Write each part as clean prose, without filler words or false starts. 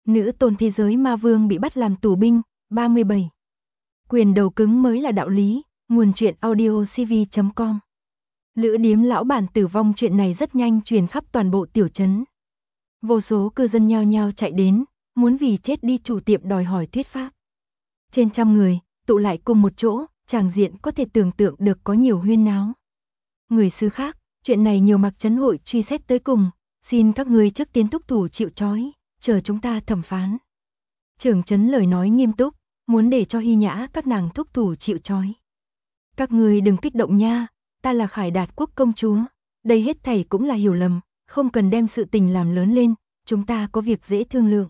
Nữ tôn thế giới ma vương bị bắt làm tù binh, 37. Quyền đầu cứng mới là đạo lý, nguồn truyện audio cv.com. Lữ điếm lão bản tử vong chuyện này rất nhanh truyền khắp toàn bộ tiểu trấn. Vô số cư dân nhao nhao chạy đến, muốn vì chết đi chủ tiệm đòi hỏi thuyết pháp. Trên trăm người, tụ lại cùng một chỗ, tràng diện có thể tưởng tượng được có nhiều huyên náo. Người xứ khác, chuyện này nhiều mặt trấn hội truy xét tới cùng, xin các ngươi trước tiên thúc thủ chịu trói, chờ chúng ta thẩm phán. Trưởng trấn lời nói nghiêm túc, muốn để cho Hy Nhã các nàng thúc thủ chịu trói. Các ngươi đừng kích động nha, ta là Khải Đạt quốc công chúa, đây hết thảy cũng là hiểu lầm, không cần đem sự tình làm lớn lên, chúng ta có việc dễ thương lượng.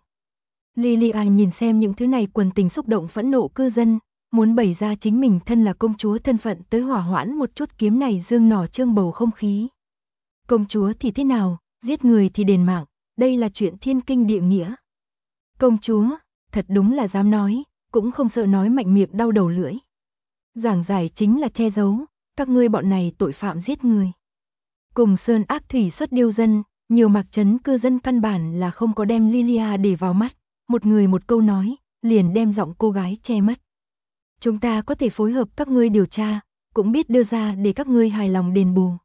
Lilian nhìn xem những thứ này quần tình xúc động phẫn nộ cư dân, muốn bày ra chính mình thân là công chúa thân phận tới hỏa hoãn một chút kiếm này dương nỏ trương bầu không khí. Công chúa thì thế nào, giết người thì đền mạng, đây là chuyện thiên kinh địa nghĩa. Công chúa, thật đúng là dám nói, cũng không sợ nói mạnh miệng đau đầu lưỡi. Giảng giải chính là che giấu, các ngươi bọn này tội phạm giết người. Cùng sơn ác thủy xuất điêu dân, nhiều mạc trấn cư dân căn bản là không có đem Lilia để vào mắt, một người một câu nói, liền đem giọng cô gái che mất. Chúng ta có thể phối hợp các ngươi điều tra, cũng biết đưa ra để các ngươi hài lòng đền bù.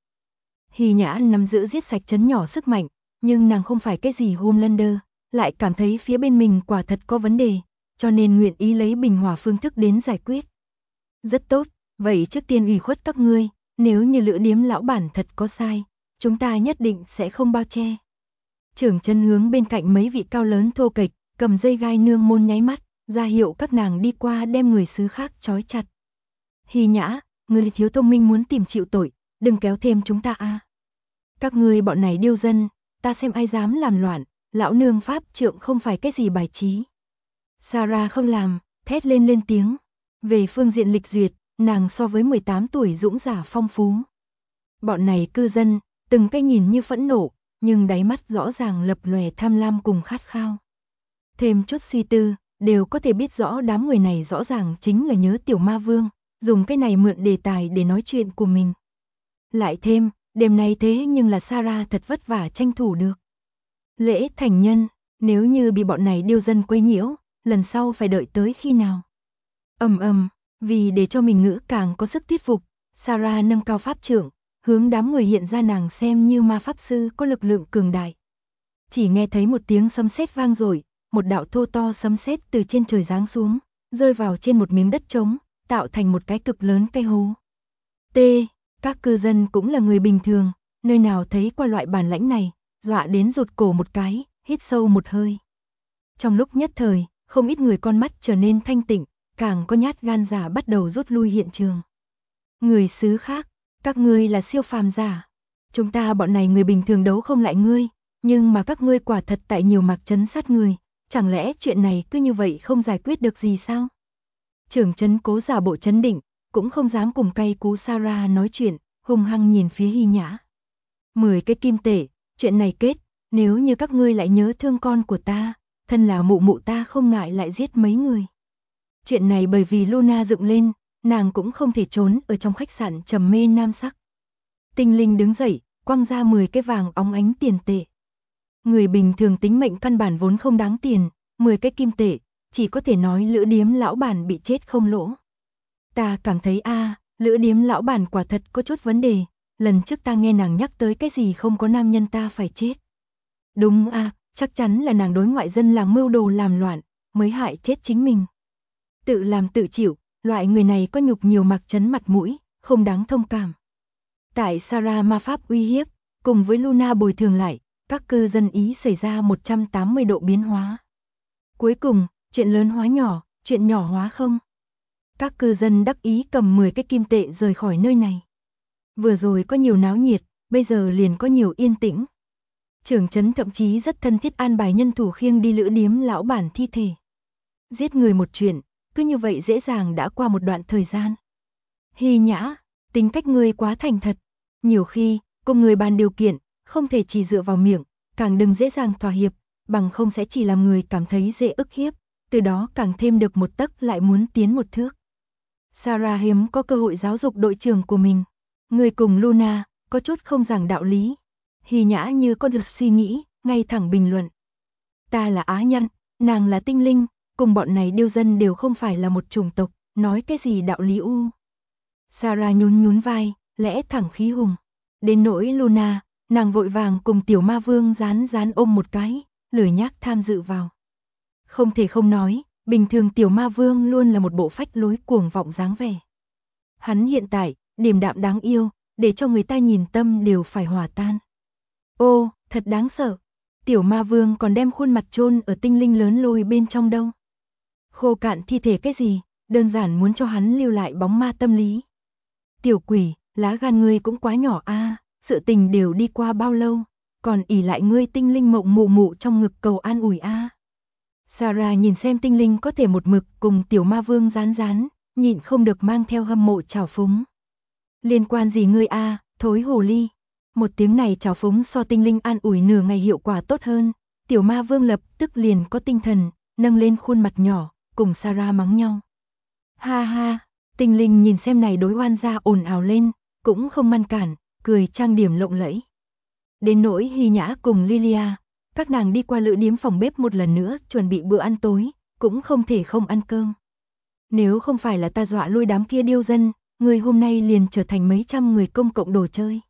Hy Nhã nắm giữ giết sạch trấn nhỏ sức mạnh, nhưng nàng không phải cái gì Homelander, lại cảm thấy phía bên mình quả thật có vấn đề, cho nên nguyện ý lấy bình hòa phương thức đến giải quyết. Rất tốt, vậy trước tiên ủy khuất các ngươi, nếu như lữ điếm lão bản thật có sai, chúng ta nhất định sẽ không bao che. Trưởng trấn hướng bên cạnh mấy vị cao lớn thô kệch, cầm dây gai nương môn nháy mắt, ra hiệu các nàng đi qua đem người xứ khác trói chặt. Hy Nhã, ngươi thiếu thông minh muốn tìm chịu tội, đừng kéo thêm chúng ta a. Các ngươi bọn này điêu dân, ta xem ai dám làm loạn, lão nương pháp trượng không phải cái gì bài trí. Sarah không làm, thét lên tiếng. Về phương diện lịch duyệt, nàng so với 18 tuổi dũng giả phong phú. Bọn này cư dân, từng cái nhìn như phẫn nộ, nhưng đáy mắt rõ ràng lập lòe tham lam cùng khát khao. Thêm chút suy tư, đều có thể biết rõ đám người này rõ ràng chính là nhớ tiểu ma vương, dùng cái này mượn đề tài để nói chuyện của mình. Lại thêm, đêm nay thế nhưng là Sarah thật vất vả tranh thủ được. Lễ thành nhân, nếu như bị bọn này điêu dân quấy nhiễu, lần sau phải đợi tới khi nào? Vì để cho mình ngữ càng có sức thuyết phục, Sarah nâng cao pháp trượng, hướng đám người hiện ra nàng xem như ma pháp sư có lực lượng cường đại. Chỉ nghe thấy một tiếng sấm sét vang dội, một đạo thô to sấm sét từ trên trời giáng xuống, rơi vào trên một miếng đất trống, tạo thành một cái cực lớn cái hố. Các cư dân cũng là người bình thường, nơi nào thấy qua loại bản lãnh này, dọa đến rụt cổ một cái, hít sâu một hơi. Trong lúc nhất thời, không ít người con mắt trở nên thanh tịnh, càng có nhát gan giả bắt đầu rút lui hiện trường. Người xứ khác, các ngươi là siêu phàm giả. Chúng ta bọn này người bình thường đấu không lại ngươi, nhưng mà các ngươi quả thật tại nhiều mạc trấn sát người, chẳng lẽ chuyện này cứ như vậy không giải quyết được gì sao? Trưởng trấn cố giả bộ trấn định, cũng không dám cùng cay cú Sarah nói chuyện, hung hăng nhìn phía Hy Nhã. 10 cái kim tệ, chuyện này kết, nếu như các ngươi lại nhớ thương con của ta, thân là mụ ta không ngại lại giết mấy người. Chuyện này bởi vì Luna dựng lên, nàng cũng không thể trốn ở trong khách sạn trầm mê nam sắc. Tinh linh đứng dậy, quăng ra 10 cái vàng óng ánh tiền tệ. Người bình thường tính mệnh căn bản vốn không đáng tiền, 10 cái kim tệ, chỉ có thể nói lữ điếm lão bản bị chết không lỗ. Ta cảm thấy lữ điếm lão bản quả thật có chút vấn đề, lần trước ta nghe nàng nhắc tới cái gì không có nam nhân ta phải chết. Đúng chắc chắn là nàng đối ngoại dân làng mưu đồ làm loạn, mới hại chết chính mình. Tự làm tự chịu, loại người này có nhục nhiều mạc trấn mặt mũi, không đáng thông cảm. Tại Sarah ma pháp uy hiếp, cùng với Luna bồi thường lại, các cư dân ý xảy ra 180 độ biến hóa. Cuối cùng, chuyện lớn hóa nhỏ, chuyện nhỏ hóa không. Các cư dân đắc ý cầm 10 cái kim tệ rời khỏi nơi này. Vừa rồi có nhiều náo nhiệt, bây giờ liền có nhiều yên tĩnh. Trưởng trấn thậm chí rất thân thiết an bài nhân thủ khiêng đi lữ điếm lão bản thi thể. Giết người một chuyện, cứ như vậy dễ dàng đã qua một đoạn thời gian. Hy Nhã, tính cách ngươi quá thành thật. Nhiều khi, cùng người bàn điều kiện, không thể chỉ dựa vào miệng, càng đừng dễ dàng thỏa hiệp, bằng không sẽ chỉ làm người cảm thấy dễ ức hiếp, từ đó càng thêm được một tấc lại muốn tiến một thước. Sarah hiếm có cơ hội giáo dục đội trưởng của mình. Người cùng Luna, có chút không giảng đạo lý. Hy Nhã như có được suy nghĩ, ngay thẳng bình luận. Ta là á nhân, Nàng là tinh linh, cùng bọn này điêu dân đều không phải là một chủng tộc, nói cái gì đạo lý u. Sarah nhún nhún vai, lẽ thẳng khí hùng. Đến nỗi Luna, nàng vội vàng cùng tiểu ma vương rán rán ôm một cái, lười nhác tham dự vào. Không thể không nói, bình thường tiểu ma vương luôn là một bộ phách lối cuồng vọng dáng vẻ. Hắn hiện tại, điềm đạm đáng yêu, để cho người ta nhìn tâm đều phải hòa tan. Ô, thật đáng sợ. Tiểu ma vương còn đem khuôn mặt chôn ở tinh linh lớn lôi bên trong đâu. Khô cạn thi thể cái gì, đơn giản muốn cho hắn lưu lại bóng ma tâm lý. Tiểu quỷ, lá gan ngươi cũng quá nhỏ a, sự tình đều đi qua bao lâu, còn ỷ lại ngươi tinh linh mộng mụ mụ trong ngực cầu an ủi a. Sarah nhìn xem tinh linh có thể một mực cùng tiểu ma vương rán rán, nhịn không được mang theo hâm mộ trào phúng. Liên quan gì ngươi a, thối hồ ly. Một tiếng này trào phúng so tinh linh an ủi nửa ngày hiệu quả tốt hơn, tiểu ma vương lập tức liền có tinh thần, nâng lên khuôn mặt nhỏ, cùng Sarah mắng nhau. Ha ha, tinh linh nhìn xem này đối oan gia ồn ào lên, cũng không ngăn cản, cười trang điểm lộng lẫy. Đến nỗi Hy Nhã cùng Lilia, các nàng đi qua lữ điếm phòng bếp một lần nữa chuẩn bị bữa ăn tối, cũng không thể không ăn cơm. Nếu không phải là ta dọa lui đám kia điêu dân, người hôm nay liền trở thành mấy trăm người công cộng đồ chơi.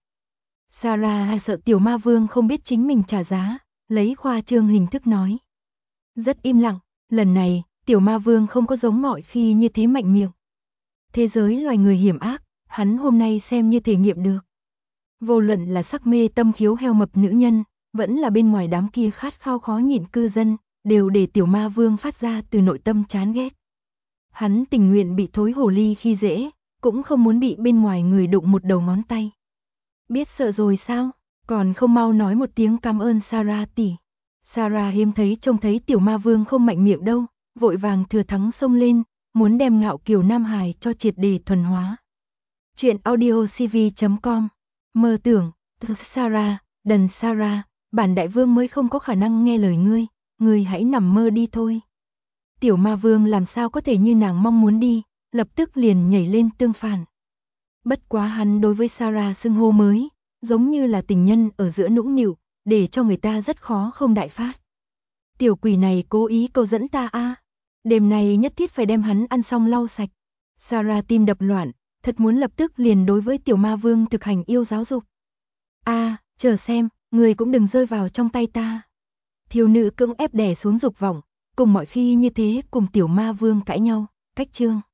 Sarah sợ tiểu ma vương không biết chính mình trả giá, lấy khoa trương hình thức nói. Rất im lặng, lần này, tiểu ma vương không có giống mọi khi như thế mạnh miệng. Thế giới loài người hiểm ác, hắn hôm nay xem như thể nghiệm được. Vô luận là sắc mê tâm khiếu heo mập nữ nhân, vẫn là bên ngoài đám kia khát khao khó nhịn cư dân, đều để tiểu ma vương phát ra từ nội tâm chán ghét. Hắn tình nguyện bị thối hồ ly khi dễ, cũng không muốn bị bên ngoài người đụng một đầu ngón tay. Biết sợ rồi sao, còn không mau nói một tiếng cảm ơn Sarah tỷ. Sarah hiếm thấy trông thấy tiểu ma vương không mạnh miệng đâu, vội vàng thừa thắng xông lên, muốn đem ngạo kiều Nam Hải cho triệt để thuần hóa. Chuyện audiocv.com. Mơ tưởng, Sarah, đần Sarah, bản đại vương mới không có khả năng nghe lời ngươi hãy nằm mơ đi thôi. Tiểu ma vương làm sao có thể như nàng mong muốn đi, lập tức liền nhảy lên tương phản. Bất quá hắn đối với Sarah xưng hô mới, giống như là tình nhân ở giữa nũng nịu, để cho người ta rất khó không đại phát. Tiểu quỷ này cố ý câu dẫn ta a, đêm này nhất thiết phải đem hắn ăn xong lau sạch. Sarah tim đập loạn, thật muốn lập tức liền đối với tiểu ma vương thực hành yêu giáo dục. A, chờ xem, người cũng đừng rơi vào trong tay ta. Thiếu nữ cưỡng ép đè xuống dục vọng, cùng mọi khi như thế cùng tiểu ma vương cãi nhau, cách chương.